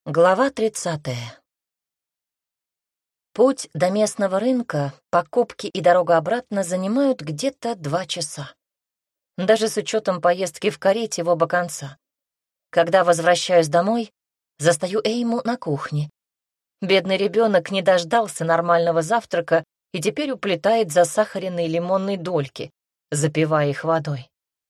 Глава 30. Путь до местного рынка, покупки и дорога обратно занимают где-то 2 часа. Даже с учетом поездки в карете в оба конца. Когда возвращаюсь домой, застаю Эйму на кухне. Бедный ребенок не дождался нормального завтрака и теперь уплетает засахаренные лимонные дольки, запивая их водой.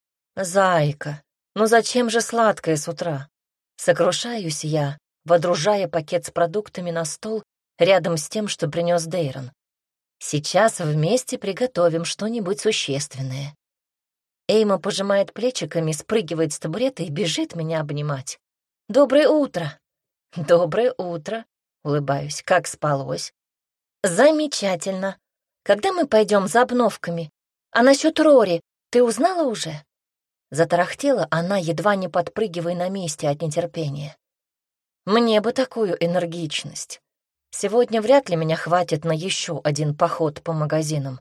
«Зайка, ну зачем же сладкое с утра?» Сокрушаюсь я, водружая пакет с продуктами на стол рядом с тем, что принес Дейрон. «Сейчас вместе приготовим что-нибудь существенное». Эйма пожимает плечиками, спрыгивает с табурета и бежит меня обнимать. «Доброе утро!» «Доброе утро!» — улыбаюсь. «Как спалось?» «Замечательно! Когда мы пойдем за обновками? А насчет Рори ты узнала уже?» Затарахтела она, едва не подпрыгивая на месте от нетерпения. «Мне бы такую энергичность. Сегодня вряд ли меня хватит на еще один поход по магазинам.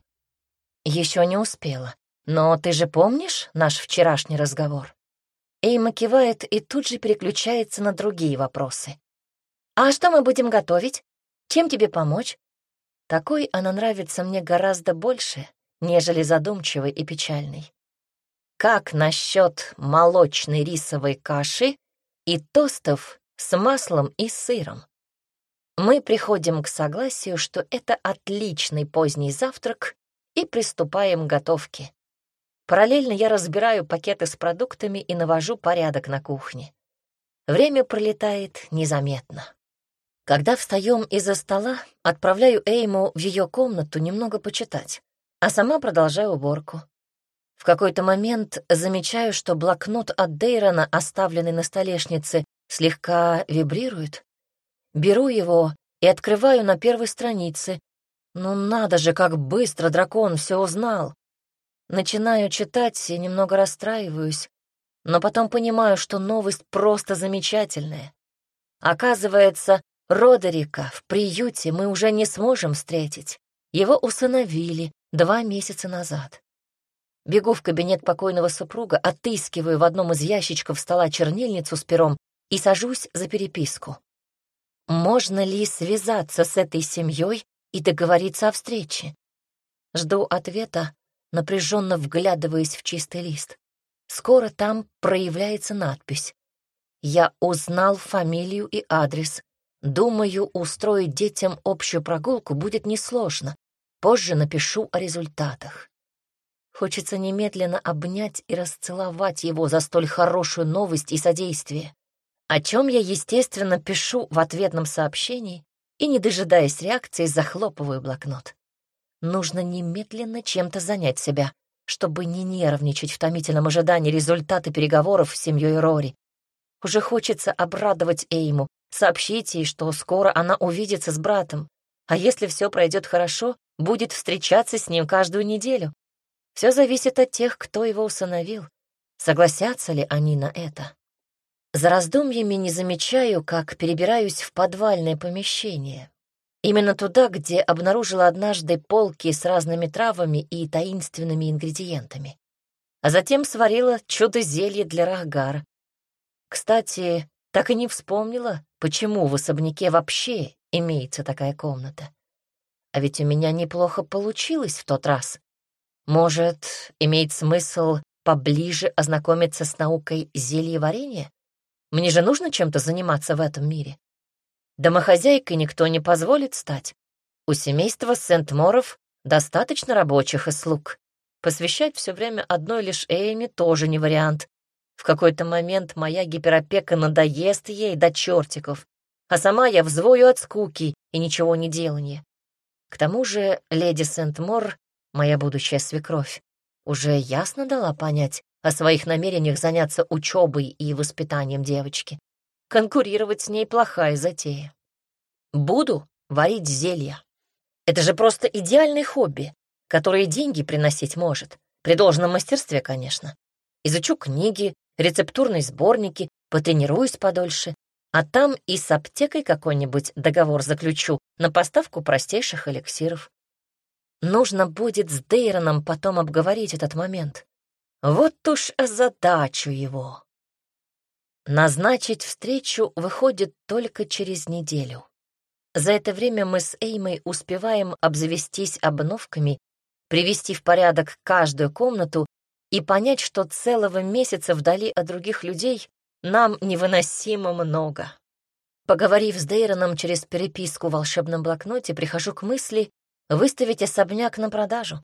Еще не успела. Но ты же помнишь наш вчерашний разговор?» Эйма кивает и тут же переключается на другие вопросы. «А что мы будем готовить? Чем тебе помочь?» Такой она нравится мне гораздо больше, нежели задумчивой и печальной. «Как насчет молочной рисовой каши и тостов с маслом и сыром?» Мы приходим к согласию, что это отличный поздний завтрак, и приступаем к готовке. Параллельно я разбираю пакеты с продуктами и навожу порядок на кухне. Время пролетает незаметно. Когда встаем из-за стола, отправляю Эйму в ее комнату немного почитать, а сама продолжаю уборку. В какой-то момент замечаю, что блокнот от Дейрона, оставленный на столешнице, слегка вибрирует. Беру его и открываю на первой странице. Ну надо же, как быстро дракон все узнал. Начинаю читать и немного расстраиваюсь, но потом понимаю, что новость просто замечательная. Оказывается, Родерика в приюте мы уже не сможем встретить. Его усыновили 2 месяца назад. Бегу в кабинет покойного супруга, отыскиваю в одном из ящичков стола чернильницу с пером и сажусь за переписку. Можно ли связаться с этой семьей и договориться о встрече? Жду ответа, напряженно вглядываясь в чистый лист. Скоро там проявляется надпись. «Я узнал фамилию и адрес. Думаю, устроить детям общую прогулку будет несложно. Позже напишу о результатах». Хочется немедленно обнять и расцеловать его за столь хорошую новость и содействие, о чем я, естественно, пишу в ответном сообщении и, не дожидаясь реакции, захлопываю блокнот. Нужно немедленно чем-то занять себя, чтобы не нервничать в томительном ожидании результата переговоров с семьей Рори. Уже хочется обрадовать Эйму, сообщить ей, что скоро она увидится с братом, а если все пройдет хорошо, будет встречаться с ним каждую неделю. Все зависит от тех, кто его усыновил. Согласятся ли они на это? За раздумьями не замечаю, как перебираюсь в подвальное помещение. Именно туда, где обнаружила однажды полки с разными травами и таинственными ингредиентами. А затем сварила чудо-зелье для Рахгара. Кстати, так и не вспомнила, почему в особняке вообще имеется такая комната. А ведь у меня неплохо получилось в тот раз. Может, имеет смысл поближе ознакомиться с наукой зельеварения? Мне же нужно чем-то заниматься в этом мире. Домохозяйкой никто не позволит стать. У семейства Сент-Моров достаточно рабочих и слуг. Посвящать все время одной лишь Эйме тоже не вариант. В какой-то момент моя гиперопека надоест ей до чертиков, а сама я взвою от скуки и ничего не деланья. К тому же леди Сент-Мор, моя будущая свекровь, уже ясно дала понять о своих намерениях заняться учебой и воспитанием девочки. Конкурировать с ней плохая затея. Буду варить зелья. Это же просто идеальное хобби, которое деньги приносить может. При должном мастерстве, конечно. Изучу книги, рецептурные сборники, потренируюсь подольше, а там и с аптекой какой-нибудь договор заключу на поставку простейших эликсиров. Нужно будет с Дейроном потом обговорить этот момент. Вот уж озадачу его. Назначить встречу выходит только через неделю. За это время мы с Эймой успеваем обзавестись обновками, привести в порядок каждую комнату и понять, что целого месяца вдали от других людей нам невыносимо много. Поговорив с Дейроном через переписку в волшебном блокноте, прихожу к мысли выставить особняк на продажу.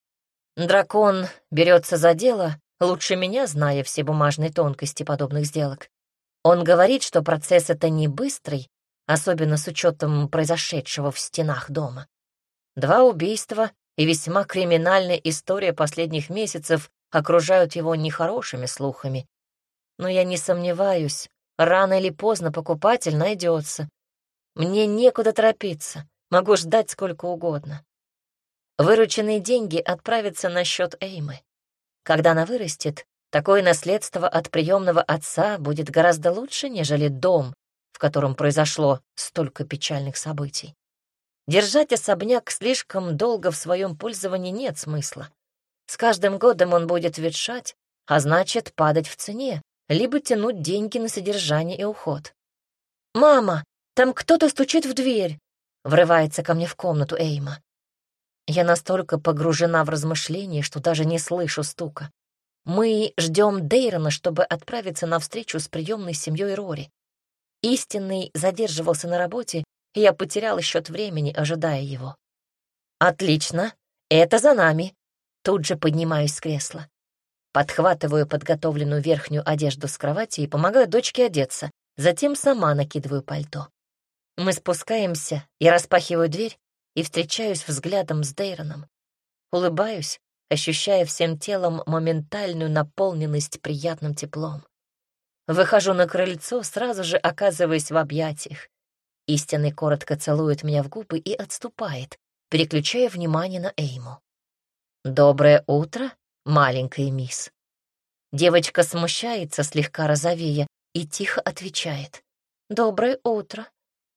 Дракон берется за дело, лучше меня, зная все бумажные тонкости подобных сделок. Он говорит, что процесс это не быстрый, особенно с учетом произошедшего в стенах дома. 2 убийства и весьма криминальная история последних месяцев окружают его нехорошими слухами. Но я не сомневаюсь, рано или поздно покупатель найдется. Мне некуда торопиться, могу ждать сколько угодно. Вырученные деньги отправятся на счет Эймы. Когда она вырастет, такое наследство от приемного отца будет гораздо лучше, нежели дом, в котором произошло столько печальных событий. Держать особняк слишком долго в своем пользовании нет смысла. С каждым годом он будет ветшать, а значит, падать в цене, либо тянуть деньги на содержание и уход. «Мама, там кто-то стучит в дверь!» — врывается ко мне в комнату Эйма. Я настолько погружена в размышления, что даже не слышу стука. Мы ждем Дейрона, чтобы отправиться на встречу с приемной семьей Рори. Истинный задерживался на работе, и я потеряла счет времени, ожидая его. «Отлично, это за нами!» Тут же поднимаюсь с кресла. Подхватываю подготовленную верхнюю одежду с кровати и помогаю дочке одеться, затем сама накидываю пальто. Мы спускаемся, я распахиваю дверь и встречаюсь взглядом с Дейроном. Улыбаюсь, ощущая всем телом моментальную наполненность приятным теплом. Выхожу на крыльцо, сразу же оказываясь в объятиях. Истинный коротко целует меня в губы и отступает, переключая внимание на Эйму. «Доброе утро, маленькая мисс». Девочка смущается, слегка розовея, и тихо отвечает: «Доброе утро».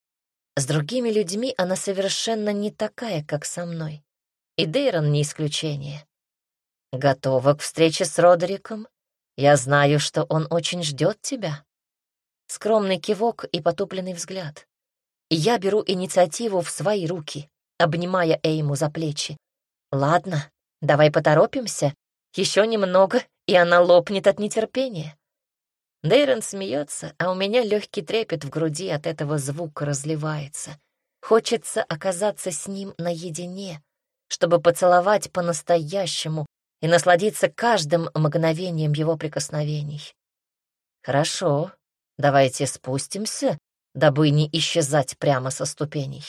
С другими людьми она совершенно не такая, как со мной. И Дейрон не исключение. «Готова к встрече с Родериком? Я знаю, что он очень ждет тебя». Скромный кивок и потупленный взгляд. И я беру инициативу в свои руки, обнимая Эйму за плечи. «Ладно, давай поторопимся. Еще немного, и она лопнет от нетерпения». Дейрон смеется, а у меня легкий трепет в груди от этого звука разливается. Хочется оказаться с ним наедине, чтобы поцеловать по-настоящему и насладиться каждым мгновением его прикосновений. «Хорошо, давайте спустимся, дабы не исчезать прямо со ступеней».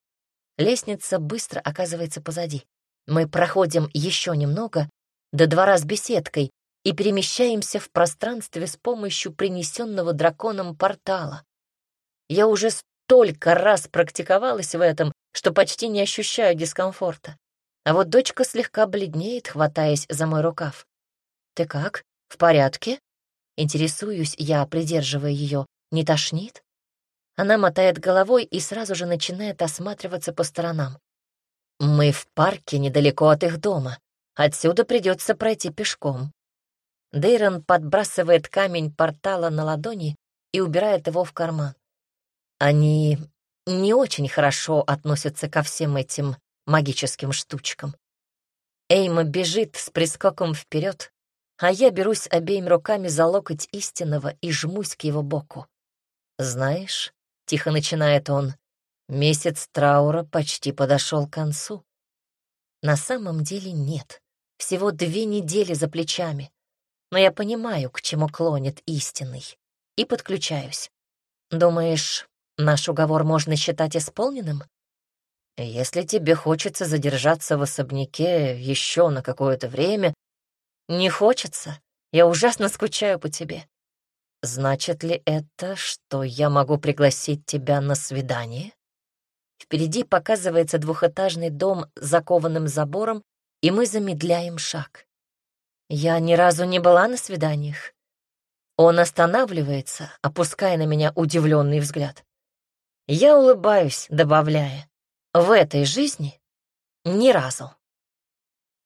Лестница быстро оказывается позади. Мы проходим еще немного до двора с беседкой и перемещаемся в пространстве с помощью принесенного драконом портала. Я уже столько раз практиковалась в этом, что почти не ощущаю дискомфорта. А вот дочка слегка бледнеет, хватаясь за мой рукав. «Ты как? В порядке?» Интересуюсь я, придерживая ее. «Не тошнит?» Она мотает головой и сразу же начинает осматриваться по сторонам. «Мы в парке недалеко от их дома. Отсюда придется пройти пешком». Дейрон подбрасывает камень портала на ладони и убирает его в карман. Они не очень хорошо относятся ко всем этим магическим штучкам. Эйма бежит с прискоком вперед, а я берусь обеими руками за локоть истинного и жмусь к его боку. «Знаешь», — тихо начинает он, — «месяц траура почти подошел к концу». На самом деле нет, всего 2 недели за плечами. Но я понимаю, к чему клонит истинный, и подключаюсь. «Думаешь, наш уговор можно считать исполненным?» «Если тебе хочется задержаться в особняке еще на какое-то время...» «Не хочется. Я ужасно скучаю по тебе». «Значит ли это, что я могу пригласить тебя на свидание?» Впереди показывается 2-этажный дом с закованным забором, и мы замедляем шаг. Я ни разу не была на свиданиях. Он останавливается, опуская на меня удивленный взгляд. Я улыбаюсь, добавляя: «В этой жизни ни разу».